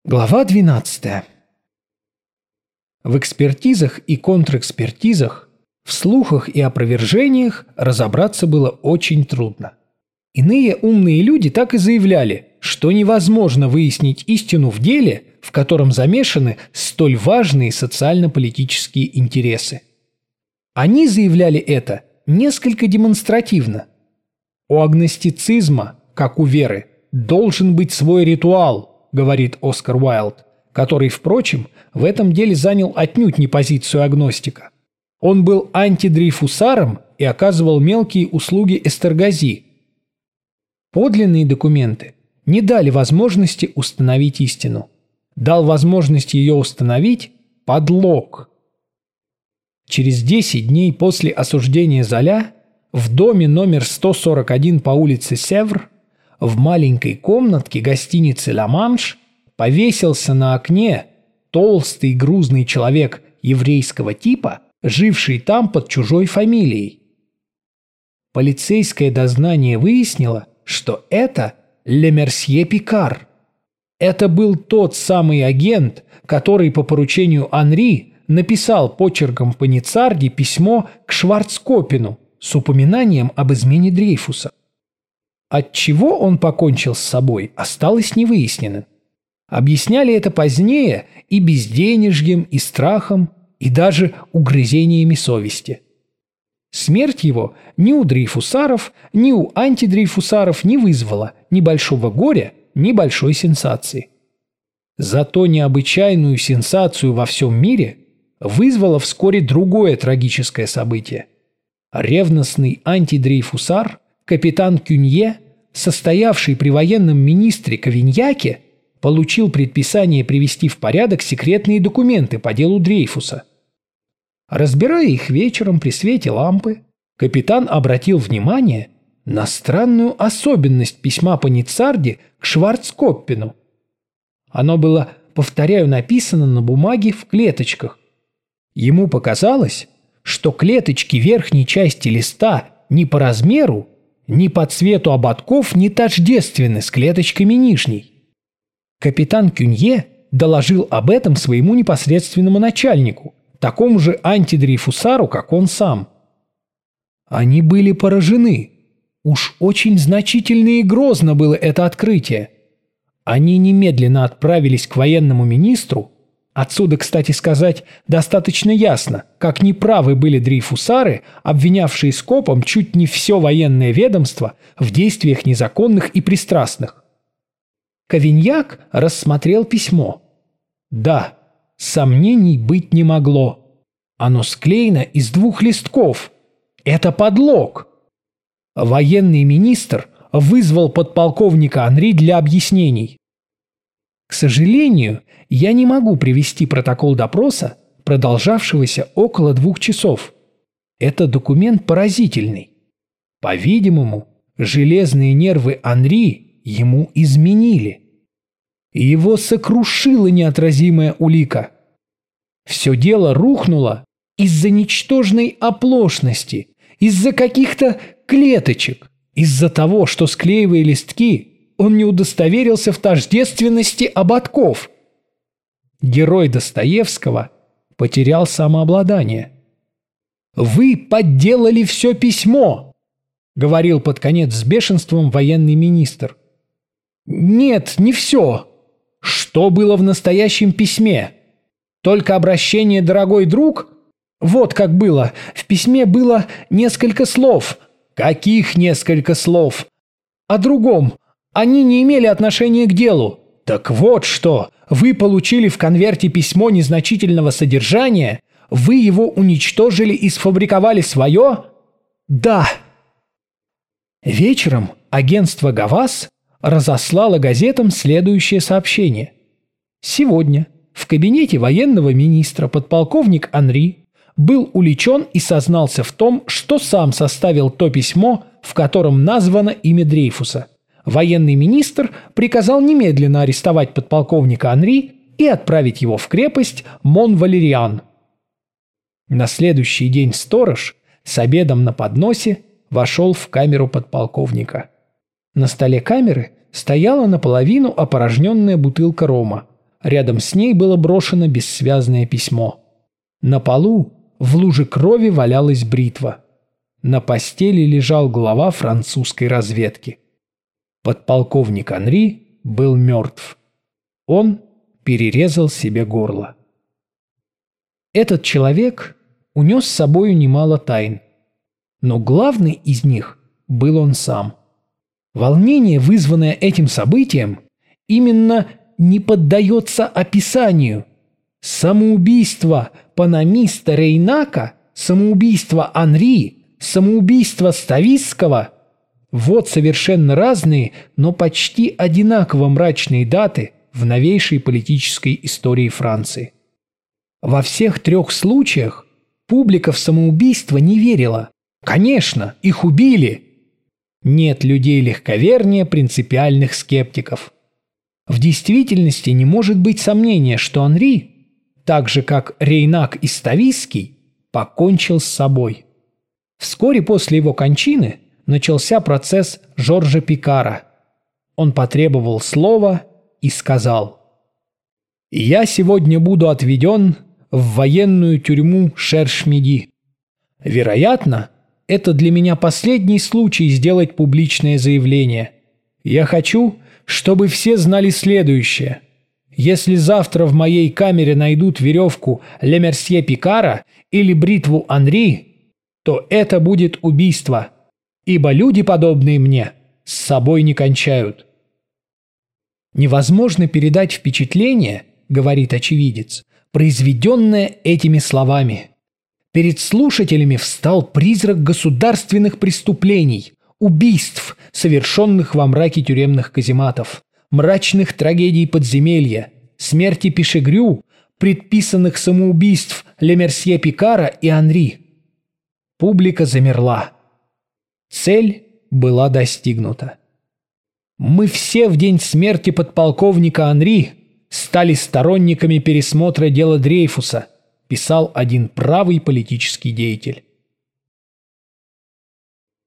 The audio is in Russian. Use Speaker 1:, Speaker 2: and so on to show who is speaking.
Speaker 1: Глава 12. В экспертизах и контрэкспертизах, в слухах и опровержениях разобраться было очень трудно. Иные умные люди так и заявляли, что невозможно выяснить истину в деле, в котором замешаны столь важные социально-политические интересы. Они заявляли это несколько демонстративно. У агностицизма, как у веры, должен быть свой ритуал, говорит Оскар Уайлд, который, впрочем, в этом деле занял отнюдь не позицию агностика. Он был антидрейфусаром и оказывал мелкие услуги Эстергази. Подлинные документы не дали возможности установить истину. Дал возможность ее установить подлог. Через 10 дней после осуждения Золя в доме номер 141 по улице Севр в маленькой комнатке гостиницы «Ла Манш» повесился на окне толстый грузный человек еврейского типа, живший там под чужой фамилией. Полицейское дознание выяснило, что это Ле Мерсье Пикар. Это был тот самый агент, который по поручению Анри написал почерком Паницарди письмо к Шварцкоппену с упоминанием об измене Дрейфуса. Отчего он покончил с собой, осталось невыясненным. Объясняли это позднее и безденежьем, и страхом, и даже угрызениями совести. Смерть его ни у дрейфусаров, ни у антидрейфусаров не вызвала ни большого горя, ни большой сенсации. Зато необычайную сенсацию во всем мире вызвало вскоре другое трагическое событие. Ревностный антидрейфусар капитан Кюнье, состоявший при военном министре Кавиньяке, получил предписание привести в порядок секретные документы по делу Дрейфуса. Разбирая их вечером при свете лампы, капитан обратил внимание на странную особенность письма Паницарди к Шварцкоппену. Оно было, повторяю, написано на бумаге в клеточках. Ему показалось, что клеточки верхней части листа ни по размеру, ни по цвету ободков не тождественны с клеточками нижней. Капитан Кюнье доложил об этом своему непосредственному начальнику, такому же антидрейфусару, как он сам. Они были поражены. Уж очень значительно и грозно было это открытие. Они немедленно отправились к военному министру. Отсюда, кстати сказать, достаточно ясно, как неправы были дрейфусары, обвинявшие скопом чуть не все военное ведомство в действиях незаконных и пристрастных. Кавиньяк рассмотрел письмо. Да, сомнений быть не могло. Оно склеено из 2 листков. Это подлог. Военный министр вызвал подполковника Анри для объяснений. К сожалению, я не могу привести протокол допроса, продолжавшегося около 2 часов. Это документ поразительный. По-видимому, железные нервы Анри ему изменили. Его сокрушила неотразимая улика. Все дело рухнуло из-за ничтожной оплошности, из-за каких-то клеточек, из-за того, что, склеивая листки, он не удостоверился в тождественности ободков. Герой Достоевского потерял самообладание. «Вы подделали все письмо», — говорил под конец с бешенством военный министр. «Нет, не все. Что было в настоящем письме? Только обращение «дорогой друг»? Вот как было. В письме было несколько слов». «Каких несколько слов?» «О другом. Они не имели отношения к делу». «Так вот что. Вы получили в конверте письмо незначительного содержания? Вы его уничтожили и сфабриковали свое?» «Да». Вечером агентство «Гавас» разослало газетам следующее сообщение. Сегодня в кабинете военного министра подполковник Анри был уличен и сознался в том, что сам составил то письмо, в котором названо имя Дрейфуса. Военный министр приказал немедленно арестовать подполковника Анри и отправить его в крепость Мон-Валериан. На следующий день сторож с обедом на подносе вошел в камеру подполковника. На столе камеры стояла наполовину опорожненная бутылка рома. Рядом с ней было брошено бессвязное письмо. На полу в луже крови валялась бритва. На постели лежал глава французской разведки. Подполковник Анри был мертв. Он перерезал себе горло. Этот человек унес с собою немало тайн. Но главный из них был он сам. Волнение, вызванное этим событием, именно не поддается описанию. Самоубийство панамиста Рейнака, самоубийство Анри, самоубийство Стависского – вот совершенно разные, но почти одинаково мрачные даты в новейшей политической истории Франции. Во всех трех случаях публика в самоубийство не верила. Конечно, их убили. Нет людей легковернее принципиальных скептиков. В действительности не может быть сомнения, что Анри, так же как Рейнак и Стависский, покончил с собой. Вскоре после его кончины начался процесс Жоржа Пикара. Он потребовал слова и сказал: «Я сегодня буду отведен в военную тюрьму Шерш-Миди. Вероятно, это для меня последний случай сделать публичное заявление. Я хочу, чтобы все знали следующее. Если завтра в моей камере найдут веревку Лемерсье Пикара или бритву Анри, то это будет убийство, ибо люди, подобные мне, с собой не кончают». «Невозможно передать впечатление, — говорит очевидец, — произведенное этими словами. Перед слушателями встал призрак государственных преступлений, убийств, совершенных во мраке тюремных казематов, мрачных трагедий подземелья, смерти Пишегрю, предписанных самоубийств Лемерсье Пикара и Анри». Публика замерла. Цель была достигнута. «Мы все в день смерти подполковника Анри стали сторонниками пересмотра дела Дрейфуса», писал один правый политический деятель.